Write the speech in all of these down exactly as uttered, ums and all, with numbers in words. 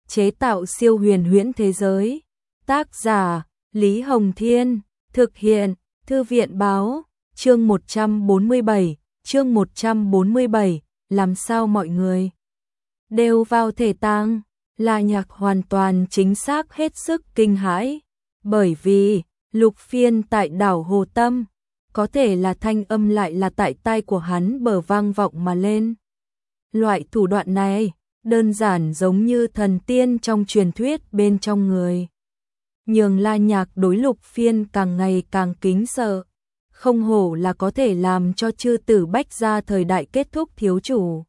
chế tạo siêu huyền huyễn thế giới. Tác giả Lý Hồng Thiên, thực hiện Thư viện Báo. Chương một trăm bốn mươi bảy, chương một trăm bốn mươi bảy, làm sao mọi người đều vào thể tang. La Nhạc hoàn toàn chính xác hết sức kinh hãi, bởi vì Lục Phiên tại đảo Hồ Tâm, có thể là thanh âm lại là tại tai của hắn bờ vang vọng mà lên. Loại thủ đoạn này, đơn giản giống như thần tiên trong truyền thuyết bên trong người. Nhường La Nhạc đối Lục Phiên càng ngày càng kính sợ, không hổ là có thể làm cho chư tử Bách gia thời đại kết thúc thiếu chủ.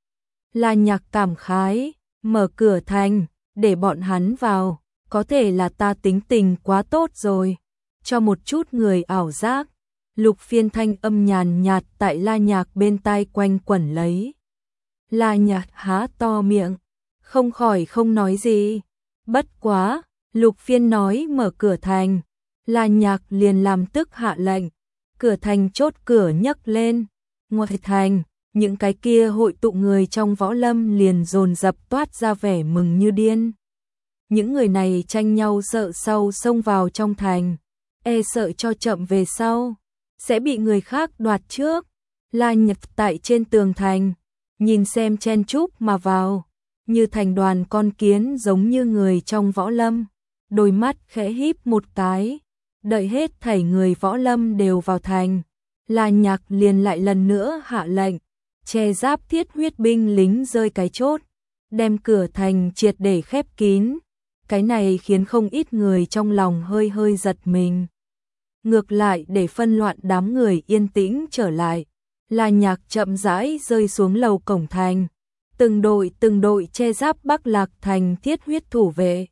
La Nhạc cảm khái, mở cửa thành, để bọn hắn vào, có thể là ta tính tình quá tốt rồi, cho một chút người ảo giác. Lục Phiên thanh âm nhàn nhạt tại La Nhạc bên tai quanh quẩn lấy. La Nhạc há to miệng, không khỏi không nói gì. Bất quá, Lục Phiên nói mở cửa thành, La Nhạc liền làm tức hạ lệnh, cửa thành chốt cửa nhấc lên. Ngoài thành, những cái kia hội tụ người trong võ lâm liền dồn dập toát ra vẻ mừng như điên. Những người này tranh nhau sợ sau xông vào trong thành, e sợ cho chậm về sau sẽ bị người khác đoạt trước. La Nhạc tại trên tường thành, nhìn xem chen chúc mà vào, như thành đoàn con kiến giống như người trong võ lâm, đôi mắt khẽ híp một cái, đợi hết thảy người võ lâm đều vào thành, La Nhạc liền lại lần nữa hạ lệnh, che giáp thiết huyết binh lính rơi cái chốt, đem cửa thành triệt để khép kín. Cái này khiến không ít người trong lòng hơi hơi giật mình. Ngược lại để phân loạn đám người yên tĩnh trở lại, La Nhạc chậm rãi rơi xuống lầu cổng thành, từng đội từng đội che giáp Bắc Lạc thành thiết huyết thủ vệ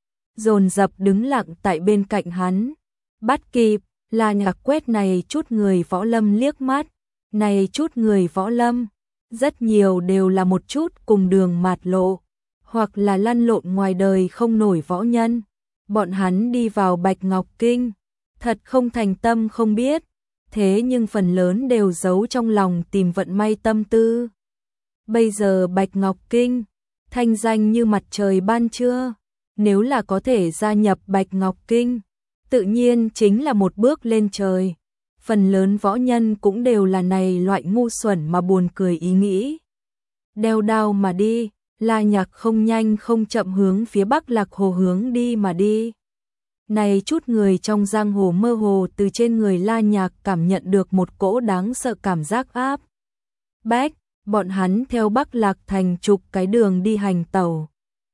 dồn dập đứng lặng tại bên cạnh hắn. Bắt kịp, La Nhạc quét này chút người võ lâm liếc mắt, này chút người võ lâm, rất nhiều đều là một chút cùng đường mạt lộ, hoặc là lăn lộn ngoài đời không nổi võ nhân. Bọn hắn đi vào Bạch Ngọc Kinh, thật không thành tâm không biết, thế nhưng phần lớn đều giấu trong lòng tìm vận may tâm tư. Bây giờ Bạch Ngọc Kinh, thanh danh như mặt trời ban trưa, nếu là có thể gia nhập Bạch Ngọc Kinh, tự nhiên chính là một bước lên trời. Phần lớn võ nhân cũng đều là này loại ngu xuẩn mà buồn cười ý nghĩ. Đeo đao mà đi, La Nhạc không nhanh không chậm hướng phía Bắc Lạc Hồ hướng đi mà đi. Này chút người trong giang hồ mơ hồ từ trên người La Nhạc cảm nhận được một cỗ đáng sợ cảm giác áp bách, bọn hắn theo Bắc Lạc thành chục cái đường đi hành tẩu.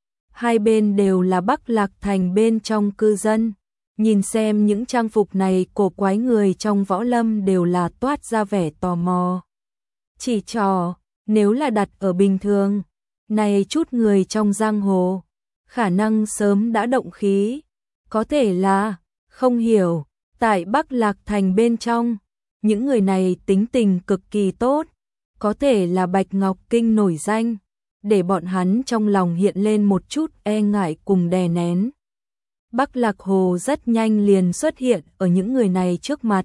Hai bên đều là Bắc Lạc thành bên trong cư dân, nhìn xem những trang phục này cổ quái người trong võ lâm đều là toát ra vẻ tò mò. Chỉ trò, nếu là đặt ở bình thường, này chút người trong giang hồ, khả năng sớm đã động khí. Có thể là, không hiểu, tại Bắc Lạc thành bên trong, những người này tính tình cực kỳ tốt, có thể là Bạch Ngọc Kinh nổi danh, để bọn hắn trong lòng hiện lên một chút e ngại cùng đè nén. Bắc Lạc Hồ rất nhanh liền xuất hiện ở những người này trước mặt.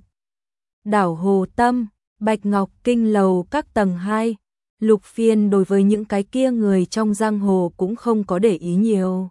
Đảo Hồ Tâm, Bạch Ngọc Kinh lầu các tầng hai, Lục Phiên đối với những cái kia người trong giang hồ cũng không có để ý nhiều.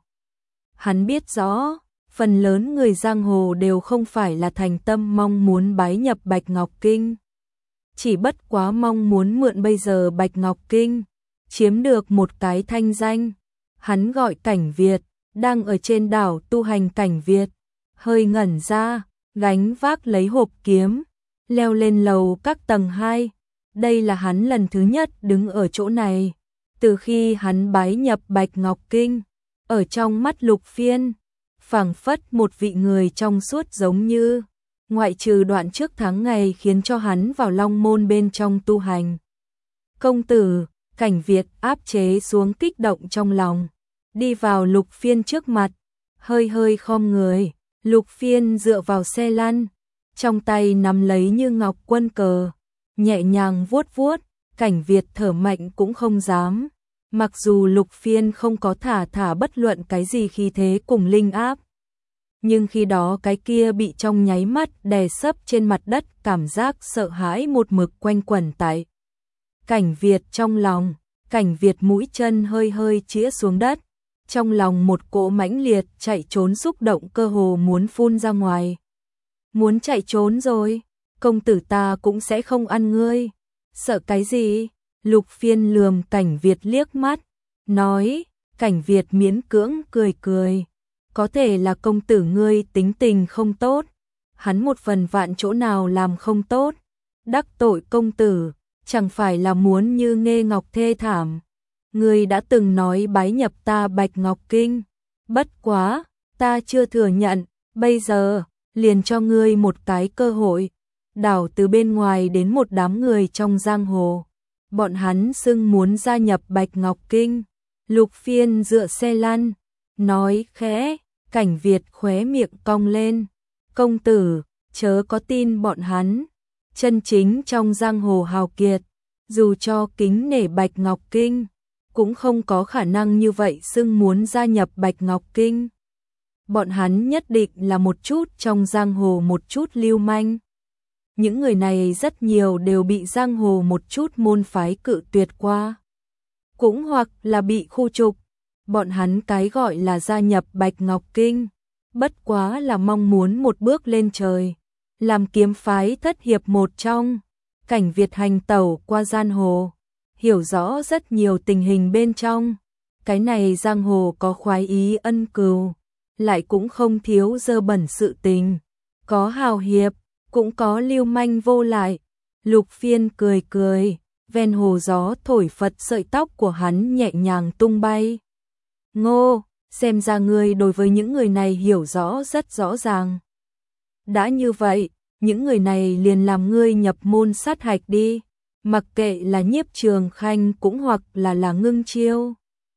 Hắn biết rõ, phần lớn người giang hồ đều không phải là thành tâm mong muốn bái nhập Bạch Ngọc Kinh. Chỉ bất quá mong muốn mượn bây giờ Bạch Ngọc Kinh, chiếm được một cái thanh danh. Hắn gọi Cảnh Việt, đang ở trên đảo tu hành. Cảnh Việt hơi ngẩn ra, gánh vác lấy hộp kiếm, leo lên lầu các tầng hai. Đây là hắn lần thứ nhất đứng ở chỗ này, từ khi hắn bái nhập Bạch Ngọc Kinh. Ở trong mắt Lục Phiên, phảng phất một vị người trong suốt giống như, ngoại trừ đoạn trước tháng ngày khiến cho hắn vào Long Môn bên trong tu hành. Công tử, Cảnh Việt áp chế xuống kích động trong lòng, đi vào Lục Phiên trước mặt, hơi hơi khom người. Lục Phiên dựa vào xe lăn, trong tay nắm lấy như ngọc quân cờ, nhẹ nhàng vuốt vuốt. Cảnh Việt thở mạnh cũng không dám, mặc dù Lục Phiên không có thả thả bất luận cái gì khí thế cùng linh áp, nhưng khi đó cái kia bị trong nháy mắt đè sấp trên mặt đất cảm giác sợ hãi một mực quanh quẩn tại Cảnh Việt trong lòng. Cảnh Việt mũi chân hơi hơi chĩa xuống đất, trong lòng một cỗ mãnh liệt chạy trốn xúc động cơ hồ muốn phun ra ngoài. Muốn chạy trốn rồi, công tử ta cũng sẽ không ăn ngươi. Sợ cái gì? Lục Phiên lườm Cảnh Việt liếc mắt, nói. Cảnh Việt miễn cưỡng cười cười. Có thể là công tử ngươi tính tình không tốt. Hắn một phần vạn chỗ nào làm không tốt. Đắc tội công tử, chẳng phải là muốn như Nghê Ngọc thê thảm. Ngươi đã từng nói bái nhập ta Bạch Ngọc Kinh. Bất quá, ta chưa thừa nhận, bây giờ, liền cho ngươi một cái cơ hội. Đảo từ bên ngoài đến một đám người trong giang hồ. Bọn hắn xưng muốn gia nhập Bạch Ngọc Kinh. Lục Phiên dựa xe lăn, nói khẽ. Cảnh Việt khóe miệng cong lên. Công tử, chớ có tin bọn hắn. Chân chính trong giang hồ hào kiệt, dù cho kính nể Bạch Ngọc Kinh, cũng không có khả năng như vậy xưng muốn gia nhập Bạch Ngọc Kinh. Bọn hắn nhất định là một chút trong giang hồ một chút lưu manh. Những người này rất nhiều đều bị giang hồ một chút môn phái cự tuyệt qua. Cũng hoặc là bị khu trục. Bọn hắn cái gọi là gia nhập Bạch Ngọc Kinh, bất quá là mong muốn một bước lên trời. Làm kiếm phái thất hiệp một trong. Cảnh Việt hành tẩu qua giang hồ, hiểu rõ rất nhiều tình hình bên trong. Cái này giang hồ có khoái ý ân cừu, lại cũng không thiếu dơ bẩn sự tình. Có hào hiệp, cũng có lưu manh vô lại. Lục Phiên cười cười, ven hồ gió thổi phật sợi tóc của hắn nhẹ nhàng tung bay. Ngô, xem ra ngươi đối với những người này hiểu rõ rất rõ ràng. Đã như vậy, những người này liền làm ngươi nhập môn sát hạch đi, mặc kệ là Nhiếp Trường Khanh cũng hoặc là là Ngưng Chiêu.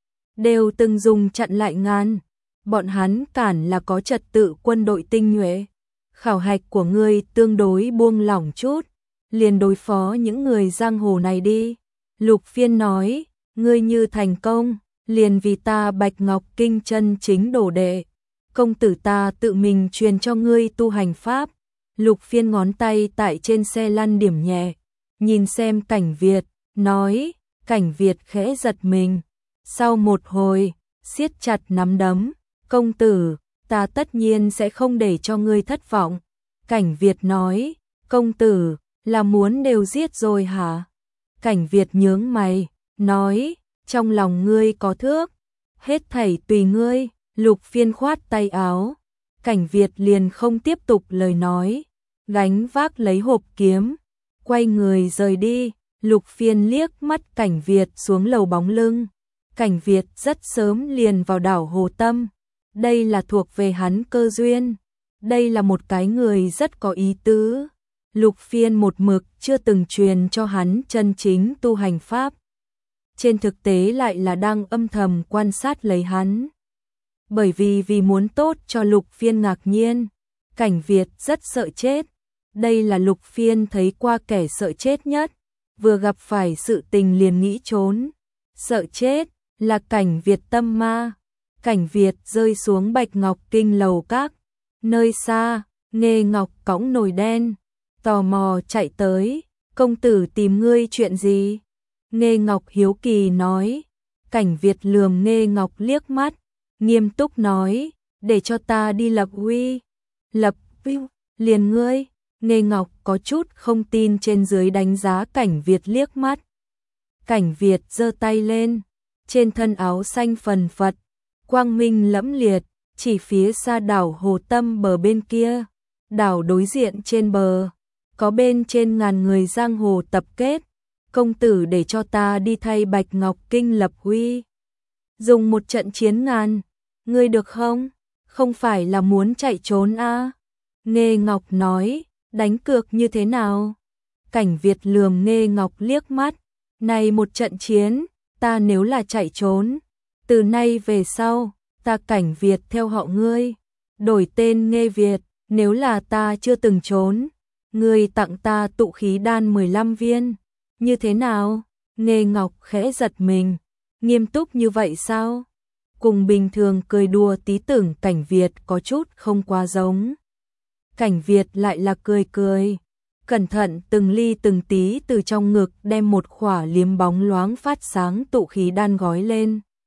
Đều từng dùng chặn lại ngàn, bọn hắn cản là có trật tự quân đội tinh nhuệ. Khảo hạch của ngươi tương đối buông lỏng chút, liền đối phó những người giang hồ này đi. Lục Phiên nói, ngươi như thành công, liền vì ta Bạch Ngọc Kinh chân chính đồ đệ. Công tử ta tự mình truyền cho ngươi tu hành pháp. Lục Phiên ngón tay tại trên xe lăn điểm nhẹ, nhìn xem Cảnh Việt, nói. Cảnh Việt khẽ giật mình. Sau một hồi, siết chặt nắm đấm, công tử, ta tất nhiên sẽ không để cho ngươi thất vọng. Cảnh Việt nói, công tử, là muốn đều giết rồi hả? Cảnh Việt nhướng mày, nói, trong lòng ngươi có thước, hết thảy tùy ngươi. Lục Phiên khoát tay áo, Cảnh Việt liền không tiếp tục lời nói, gánh vác lấy hộp kiếm, quay người rời đi. Lục Phiên liếc mắt Cảnh Việt xuống lầu bóng lưng. Cảnh Việt rất sớm liền vào đảo Hồ Tâm. Đây là thuộc về hắn cơ duyên. Đây là một cái người rất có ý tứ. Lục Phiên một mực chưa từng truyền cho hắn chân chính tu hành pháp. Trên thực tế lại là đang âm thầm quan sát lấy hắn. Bởi vì vì muốn tốt cho Lục Phiên ngạc nhiên, Cảnh Việt rất sợ chết. Đây là Lục Phiên thấy qua kẻ sợ chết nhất. Vừa gặp phải sự tình liền nghĩ trốn. Sợ chết là Cảnh Việt tâm ma. Cảnh Việt rơi xuống Bạch Ngọc Kinh lầu các. Nơi xa, Nghê Ngọc cõng nồi đen, tò mò chạy tới. Công tử tìm ngươi chuyện gì? Nghê Ngọc hiếu kỳ nói. Cảnh Việt lườm Nghê Ngọc liếc mắt, nghiêm túc nói, để cho ta đi lập uy. Lập uy? Liền ngươi? Nghê Ngọc có chút không tin trên dưới đánh giá Cảnh Việt liếc mắt. Cảnh Việt giơ tay lên, trên thân áo xanh phần phật, quang minh lẫm liệt, chỉ phía xa đảo Hồ Tâm bờ bên kia. Đảo đối diện trên bờ, có bên trên ngàn người giang hồ tập kết. Công tử để cho ta đi thay Bạch Ngọc Kinh lập uy. Dùng một trận chiến ngàn, ngươi được không? Không phải là muốn chạy trốn à? Nghê Ngọc nói, đánh cược như thế nào? Cảnh Việt lườm Nghê Ngọc liếc mắt, này một trận chiến, ta nếu là chạy trốn, từ nay về sau, ta Cảnh Việt theo họ ngươi, đổi tên Nghê Việt. Nếu là ta chưa từng trốn, ngươi tặng ta tụ khí đan mười lăm viên, như thế nào? Nghê Ngọc khẽ giật mình, nghiêm túc như vậy sao? Cùng bình thường cười đùa tí tưởng Cảnh Việt có chút không quá giống. Cảnh Việt lại là cười cười, cẩn thận từng ly từng tí từ trong ngực đem một khỏa liếm bóng loáng phát sáng tụ khí đan gói lên.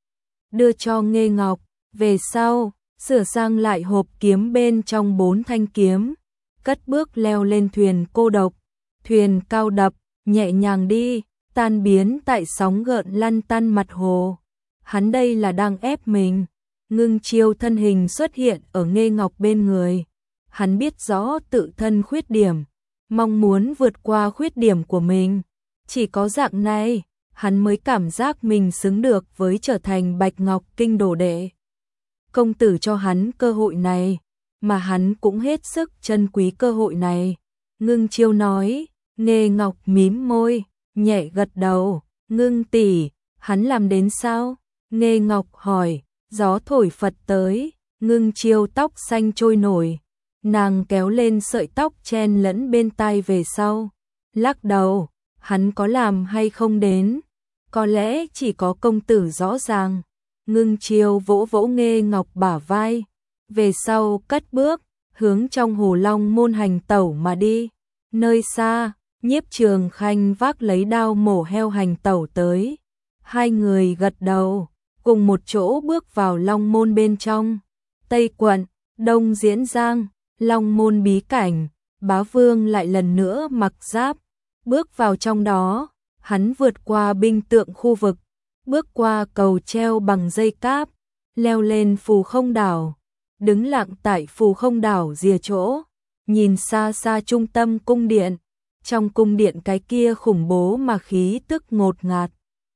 đưa cho Nghê Ngọc, về sau, sửa sang lại hộp kiếm bên trong bốn thanh kiếm, cất bước leo lên thuyền cô độc, thuyền cao đập, nhẹ nhàng đi, tan biến tại sóng gợn lăn tăn mặt hồ. Hắn đây là đang ép mình. Ngưng Chiêu thân hình xuất hiện ở Nghê Ngọc bên người. Hắn biết rõ tự thân khuyết điểm, mong muốn vượt qua khuyết điểm của mình. Chỉ có dạng này, hắn mới cảm giác mình xứng được với trở thành Bạch Ngọc Kinh đồ đệ. Công tử cho hắn cơ hội này, mà hắn cũng hết sức trân quý cơ hội này. Ngưng Chiêu nói, Nghê Ngọc mím môi, nhẹ gật đầu, Ngưng tỷ, hắn làm đến sao? Nghê Ngọc hỏi, gió thổi phật tới, Ngưng Chiêu tóc xanh trôi nổi. Nàng kéo lên sợi tóc chen lẫn bên tai về sau, lắc đầu, hắn có làm hay không đến, có lẽ chỉ có công tử rõ ràng. Ngưng Chiêu vỗ vỗ Nghê Ngọc bả vai, về sau cất bước, hướng trong Hồ Long môn hành tẩu mà đi. Nơi xa, Nhiếp Trường Khanh vác lấy đao mổ heo hành tẩu tới. Hai người gật đầu, cùng một chỗ bước vào Long môn bên trong. Tây quận, Đông Diễn Giang, Long môn bí cảnh, Bá Vương lại lần nữa mặc giáp, bước vào trong đó. Hắn vượt qua binh tượng khu vực, bước qua cầu treo bằng dây cáp, leo lên Phù Không đảo, đứng lặng tại Phù Không đảo rìa chỗ, nhìn xa xa trung tâm cung điện. Trong cung điện cái kia khủng bố mà khí tức ngột ngạt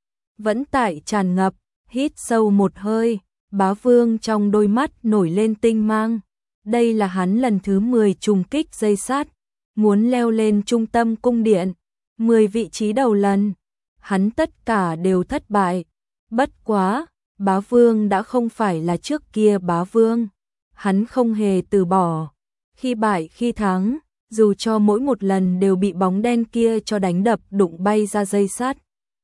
vẫn tại tràn ngập. Hít sâu một hơi, Bá Vương trong đôi mắt nổi lên tinh mang. Đây là hắn lần thứ mười trùng kích dây sắt, muốn leo lên trung tâm cung điện. mười vị trí đầu lần, hắn tất cả đều thất bại. Bất quá, Bá Vương đã không phải là trước kia Bá Vương. Hắn không hề từ bỏ, khi bại khi thắng, dù cho mỗi một lần đều bị bóng đen kia cho đánh đập đụng bay ra dây sắt.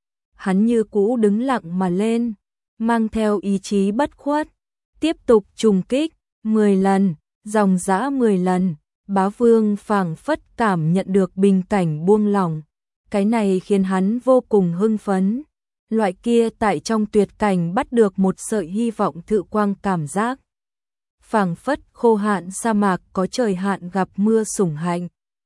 Hắn như cũ đứng lặng mà lên, mang theo ý chí bất khuất, tiếp tục trùng kích, mười lần, dòng dã mười lần. Bá Vương phảng phất cảm nhận được bình cảnh buông lỏng, cái này khiến hắn vô cùng hưng phấn. Loại kia tại trong tuyệt cảnh bắt được một sợi hy vọng thự quang cảm giác. Phảng phất khô hạn sa mạc có trời hạn gặp mưa sủng hạnh.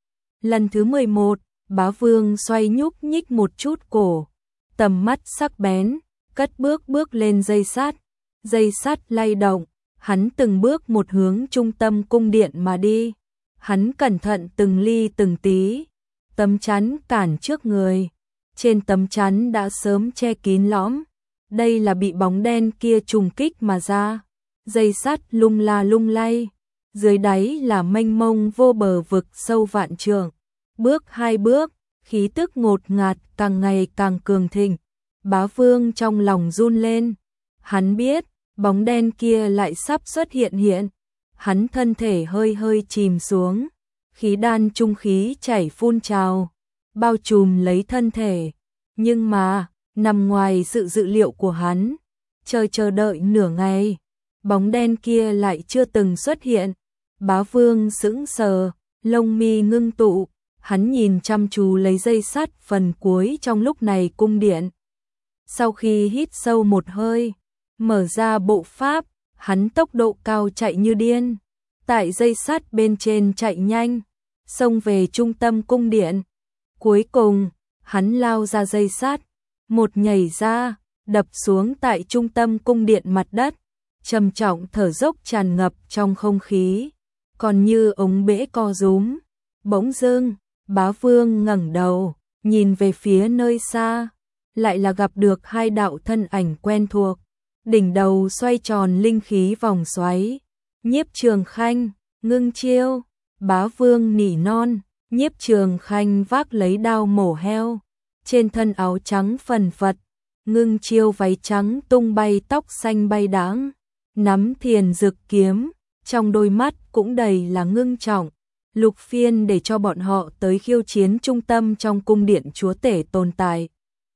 Lần thứ mười một, Bá Vương xoay nhúc nhích một chút cổ, tầm mắt sắc bén, cất bước bước lên dây sắt. Dây sắt lay động, hắn từng bước một hướng trung tâm cung điện mà đi. Hắn cẩn thận từng ly từng tí, tấm chắn cản trước người. Trên tấm chắn đã sớm che kín lõm, đây là bị bóng đen kia trùng kích mà ra. Dây sắt lung la lung lay, dưới đáy là mênh mông vô bờ vực sâu vạn trượng. Bước hai bước, khí tức ngột ngạt càng ngày càng cường thịnh. Bá Vương trong lòng run lên, hắn biết bóng đen kia lại sắp xuất hiện hiện. Hắn thân thể hơi hơi chìm xuống, khí đan trung khí chảy phun trào, bao trùm lấy thân thể. Nhưng mà, nằm ngoài sự dự liệu của hắn, chờ chờ đợi nửa ngày, bóng đen kia lại chưa từng xuất hiện. Bá Vương sững sờ, lông mi ngưng tụ, hắn nhìn chăm chú lấy dây sắt phần cuối trong lúc này cung điện. Sau khi hít sâu một hơi, mở ra bộ pháp, hắn tốc độ cao chạy như điên, tại dây sắt bên trên chạy nhanh, xông về trung tâm cung điện. Cuối cùng, hắn lao ra dây sắt, một nhảy ra, đập xuống tại trung tâm cung điện mặt đất, trầm trọng thở dốc tràn ngập trong không khí, còn như ống bể co rúm. Bỗng dưng, Bá Vương ngẩng đầu, nhìn về phía nơi xa, lại là gặp được hai đạo thân ảnh quen thuộc, đỉnh đầu xoay tròn linh khí vòng xoáy. Nhiếp Trường Khanh, Ngưng Chiêu. Bá Vương nỉ non. Nhiếp Trường Khanh vác lấy đao mổ heo, trên thân áo trắng phần phật. Ngưng Chiêu váy trắng tung bay, tóc xanh bay đãng, nắm thiền dược kiếm, trong đôi mắt cũng đầy là ngưng trọng. Lục Phiên để cho bọn họ tới khiêu chiến trung tâm trong cung điện chúa tể tồn tại.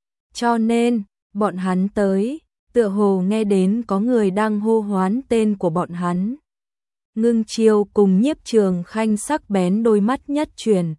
Cho nên, bọn hắn tới, tựa hồ nghe đến có người đang hô hoán tên của bọn hắn. Ngưng Chiêu cùng Nhiếp Trường Khanh sắc bén đôi mắt nhất chuyển,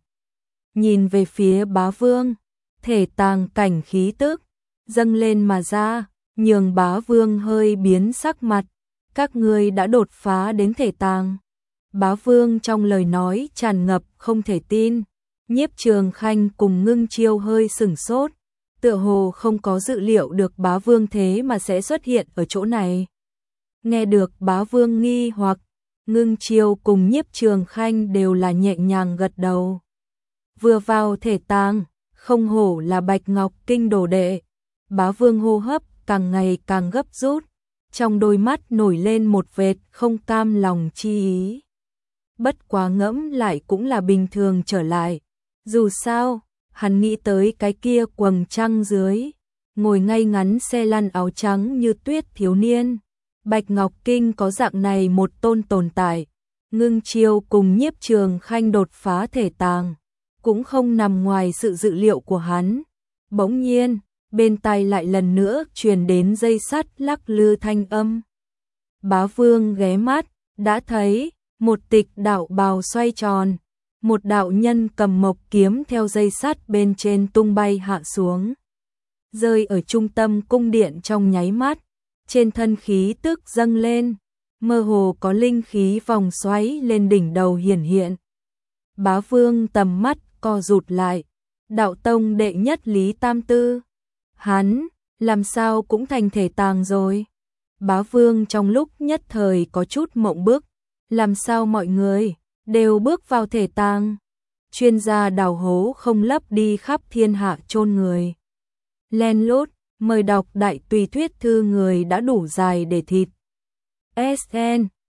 nhìn về phía Bá Vương, thể tàng cảnh khí tức dâng lên mà ra, nhường bá vương hơi biến sắc mặt. Các ngươi đã đột phá đến thể tàng. Bá vương trong lời nói tràn ngập không thể tin. Nhiếp Trường Khanh cùng Ngưng Chiêu hơi sửng sốt, tựa hồ không có dự liệu được bá vương thế mà sẽ xuất hiện ở chỗ này. Nghe được bá vương nghi hoặc, Ngưng Chiêu cùng Nhiếp Trường Khanh đều là nhẹ nhàng gật đầu. Vừa vào thể tàng, không hổ là Bạch Ngọc Kinh đồ đệ. Bá vương hô hấp càng ngày càng gấp rút, trong đôi mắt nổi lên một vệt không cam lòng chi ý. Bất quá ngẫm lại cũng là bình thường trở lại. Dù sao, hắn nghĩ tới cái kia quầng trăng dưới, ngồi ngay ngắn xe lăn áo trắng như tuyết thiếu niên. Bạch Ngọc Kinh có dạng này một tôn tồn tại. Ngưng Chiêu cùng Nhiếp Trường Khanh đột phá thể tàng, cũng không nằm ngoài sự dự liệu của hắn. Bỗng nhiên, bên tai lại lần nữa truyền đến dây sắt lắc lư thanh âm. Bá vương ghé mắt, đã thấy một tịch đạo bào xoay tròn, một đạo nhân cầm mộc kiếm theo dây sắt bên trên tung bay hạ xuống, rơi ở trung tâm cung điện trong nháy mắt, trên thân khí tức dâng lên, mơ hồ có linh khí vòng xoáy lên đỉnh đầu hiển hiện. Bá vương tầm mắt co rụt lại, đạo tông đệ nhất Lý Tam Tư, hắn làm sao cũng thành thể tàng rồi. Bá vương trong lúc nhất thời có chút mộng bức, làm sao mọi người đều bước vào thể tàng. Chuyên gia đào hố không lấp đi khắp thiên hạ chôn người. Len lút, mời đọc đại tùy thuyết thư người đã đủ dài để thịt. ét en